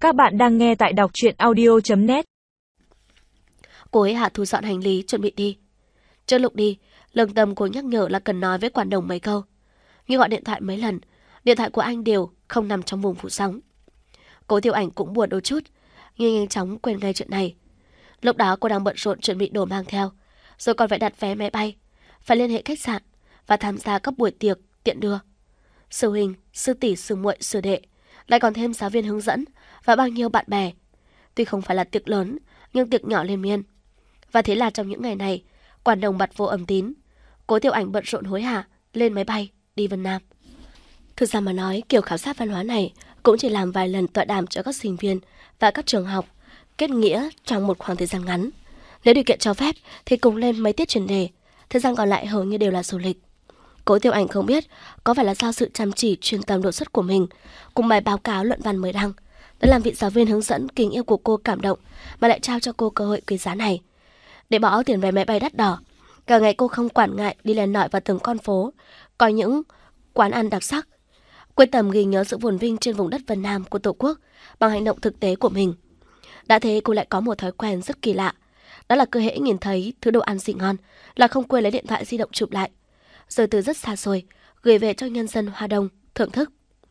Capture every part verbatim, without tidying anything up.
Các bạn đang nghe tại đọc truyện audio chấm net. Cô ấy hạ thu dọn hành lý chuẩn bị đi. Trước lúc đi, lương tâm cô nhắc nhở là cần nói với quản đồng mấy câu. Nhưng gọi điện thoại mấy lần, điện thoại của anh đều không nằm trong vùng phủ sóng. Cố Tiểu Ảnh cũng buồn đôi chút, nhưng nhanh chóng quên ngay chuyện này. Lúc đó cô đang bận rộn chuẩn bị đồ mang theo, rồi còn phải đặt vé máy bay, phải liên hệ khách sạn và tham gia các buổi tiệc tiện đưa. Sư huynh, sư tỷ, sư muội, sư đệ, lại còn thêm giáo viên hướng dẫn và bao nhiêu bạn bè. Tuy không phải là tiệc lớn, nhưng tiệc nhỏ liên miên. Và thế là trong những ngày này, quản đồng bật vô âm tín. Cố Tiểu Ảnh bận rộn hối hả lên máy bay đi Vân Nam. Thực ra mà nói, kiểu khảo sát văn hóa này cũng chỉ làm vài lần tọa đàm cho các sinh viên và các trường học, kết nghĩa trong một khoảng thời gian ngắn. Nếu điều kiện cho phép thì cùng lên mấy tiết chuyên đề, thời gian còn lại hầu như đều là du lịch. Cố Tiểu Ảnh không biết có phải là do sự chăm chỉ chuyên tâm đột xuất của mình cùng bài báo cáo luận văn mới đăng đã làm vị giáo viên hướng dẫn kính yêu của cô cảm động mà lại trao cho cô cơ hội quý giá này. Để bỏ tiền vé máy bay đắt đỏ, cả ngày cô không quản ngại đi lèn lỏi vào từng con phố, coi những quán ăn đặc sắc, quyết tâm ghi nhớ sự phồn vinh trên vùng đất Vân Nam của Tổ quốc bằng hành động thực tế của mình. Đã thế cô lại có một thói quen rất kỳ lạ, đó là cứ hễ nhìn thấy thứ đồ ăn xịn ngon là không quên lấy điện thoại di động chụp lại, rồi từ rất xa xôi gửi về cho nhân dân Hoa Đông thưởng thức.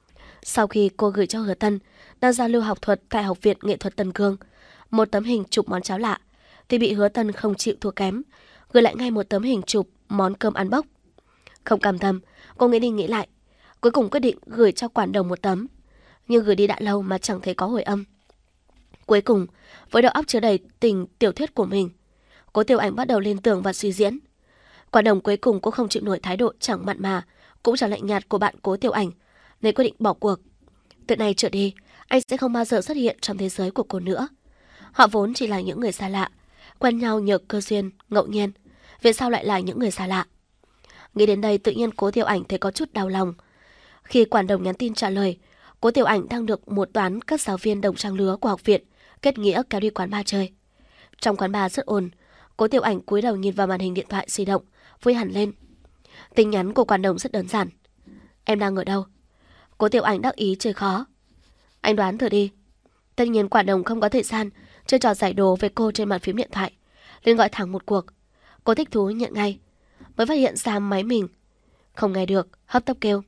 Sau khi cô gửi cho Hứa Tân đang giao lưu học thuật tại Học viện Nghệ thuật Tân Cương một tấm hình chụp món cháo lạ, thì bị Hứa Tân không chịu thua kém, gửi lại ngay một tấm hình chụp món cơm ăn bốc. Không cam tâm, cô nghĩ đi nghĩ lại, cuối cùng quyết định gửi cho quản đồng một tấm, nhưng gửi đi đã lâu mà chẳng thấy có hồi âm. Cuối cùng, với đầu óc chứa đầy tình tiểu thuyết của mình, Cố Tiểu Ảnh bắt đầu liên tưởng và suy diễn. Quản đồng cuối cùng cũng không chịu nổi thái độ chẳng mặn mà, cũng chẳng lạnh nhạt của bạn Cố Tiểu Ảnh, nên quyết định bỏ cuộc. Từ nay trở đi, anh sẽ không bao giờ xuất hiện trong thế giới của cô nữa. Họ vốn chỉ là những người xa lạ, quen nhau nhờ cơ duyên, ngẫu nhiên, vì sao lại là những người xa lạ? Nghĩ đến đây tự nhiên Cố Tiểu Ảnh thấy có chút đau lòng. Khi quản đồng nhắn tin trả lời, Cố Tiểu Ảnh đang được một toán các giáo viên đồng trang lứa của học viện kết nghĩa kéo đi quán bar chơi. Trong quán bar rất ồn, Cố Tiểu Ảnh cúi đầu nhìn vào màn hình điện thoại di động, vui hẳn lên. Tin nhắn của quản đồng rất đơn giản: em đang ở đâu? Cố Tiểu Ảnh đắc ý chơi khó: anh đoán thử đi. Tất nhiên quản đồng không có thời gian chơi trò giải đố với cô trên bàn phím điện thoại, liền gọi thẳng một cuộc. Cô thích thú nhận ngay, mới phát hiện ra máy mình không nghe được, hấp tấp kêu: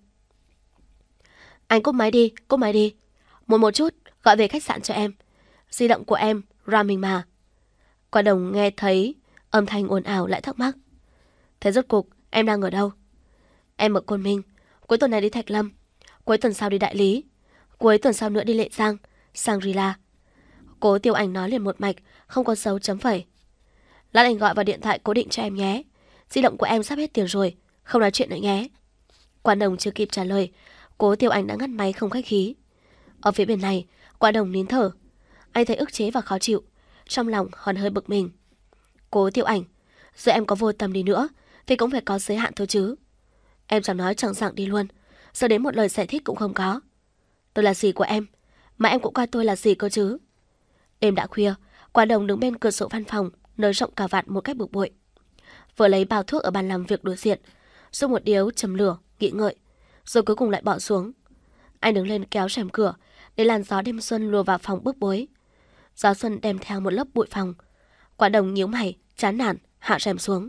anh cúp máy đi, cúp máy đi. Một một chút, gọi về khách sạn cho em. Di động của em, RAM mình mà. Quản đồng nghe thấy âm thanh ồn ào lại thắc mắc: thế rốt cục em đang ở đâu? Em ở Côn Minh, cuối tuần này đi Thạch Lâm, cuối tuần sau đi Đại Lý, cuối tuần sau nữa đi Lệ Giang, Shangri-La. Cố Tiểu Ảnh nói liền một mạch, không có dấu chấm phẩy. Lát anh gọi vào điện thoại cố định cho em nhé. Di động của em sắp hết tiền rồi, không nói chuyện nữa nhé. Quản đồng chưa kịp trả lời, Cố Tiểu Ảnh đã ngắt máy không khách khí. Ở phía bên này, quản đồng nín thở. Anh thấy ức chế và khó chịu, trong lòng còn hơi bực mình. Cố Tiểu Ảnh, giờ em có vô tâm đi nữa thì cũng phải có giới hạn thôi chứ. Em chẳng nói chẳng rằng đi luôn, giờ đến một lời giải thích cũng không có. Tôi là dì của em, mà em cũng coi tôi là dì cơ chứ. Đêm đã khuya, quản đồng đứng bên cửa sổ văn phòng, nới rộng cà vạt một cách bực bội. Vừa lấy bao thuốc ở bàn làm việc đối diện, dùng một điếu châm lửa, nghĩ ngợi, rồi cuối cùng lại bỏ xuống. Anh đứng lên kéo rèm cửa, để làn gió đêm xuân lùa vào phòng bức bối. Gió xuân đem theo một lớp bụi phòng. Quản đồng nhíu mày, chán nản, hạ rèm xuống.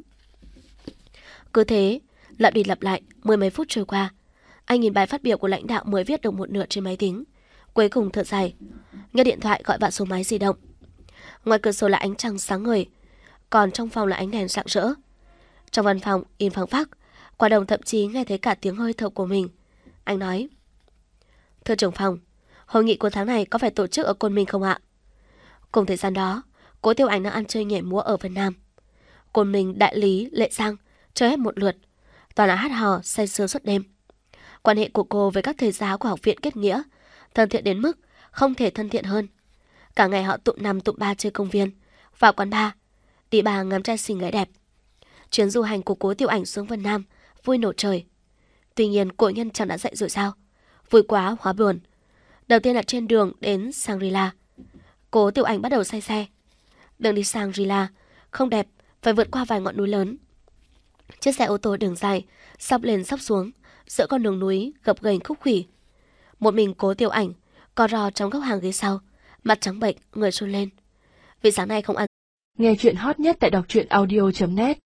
Cứ thế, lặp đi lặp lại, mười mấy phút trôi qua. Anh nhìn bài phát biểu của lãnh đạo mới viết được một nửa trên máy tính, cuối cùng thở dài, nghe điện thoại gọi vào số máy di động. Ngoài cửa sổ là ánh trăng sáng ngời, còn trong phòng là ánh đèn rạng rỡ. Trong văn phòng im phăng phắc, quản đồng thậm chí nghe thấy cả tiếng hơi thở của mình. Anh nói: thưa trưởng phòng, hội nghị của tháng này có phải tổ chức ở Côn Minh không ạ? Cùng thời gian đó, Cố Tiểu Ảnh đang ăn chơi nhảy múa ở Vân Nam. Côn Minh, Đại Lý, Lệ Giang chơi hết một lượt, toàn là hát hò say sưa suốt đêm. Quan hệ của cô với các thầy giáo của học viện kết nghĩa thân thiện đến mức không thể thân thiện hơn. Cả ngày họ tụm năm tụm ba chơi công viên, vào quán bar, đi bà ngắm trai xinh gái đẹp. Chuyến du hành của Cố Tiểu Ảnh xuống Vân Nam vui nổ trời. Tuy nhiên cổ nhân chẳng đã dạy rồi sao? Vui quá hóa buồn. Đầu tiên là trên đường đến Shangri-La, Cố Tiểu Ảnh bắt đầu say xe. Đường đi Shangri-La không đẹp, phải vượt qua vài ngọn núi lớn. Chiếc xe ô tô đường dài sóc lên sóc xuống giữa con đường núi gập ghềnh khúc khủy. Một mình Cố Tiểu Ảnh co ro trong góc hàng ghế sau, mặt trắng bệch, người run lên. Vì sáng nay không ăn. Nghe chuyện hot nhất tại đọc truyện audio chấm net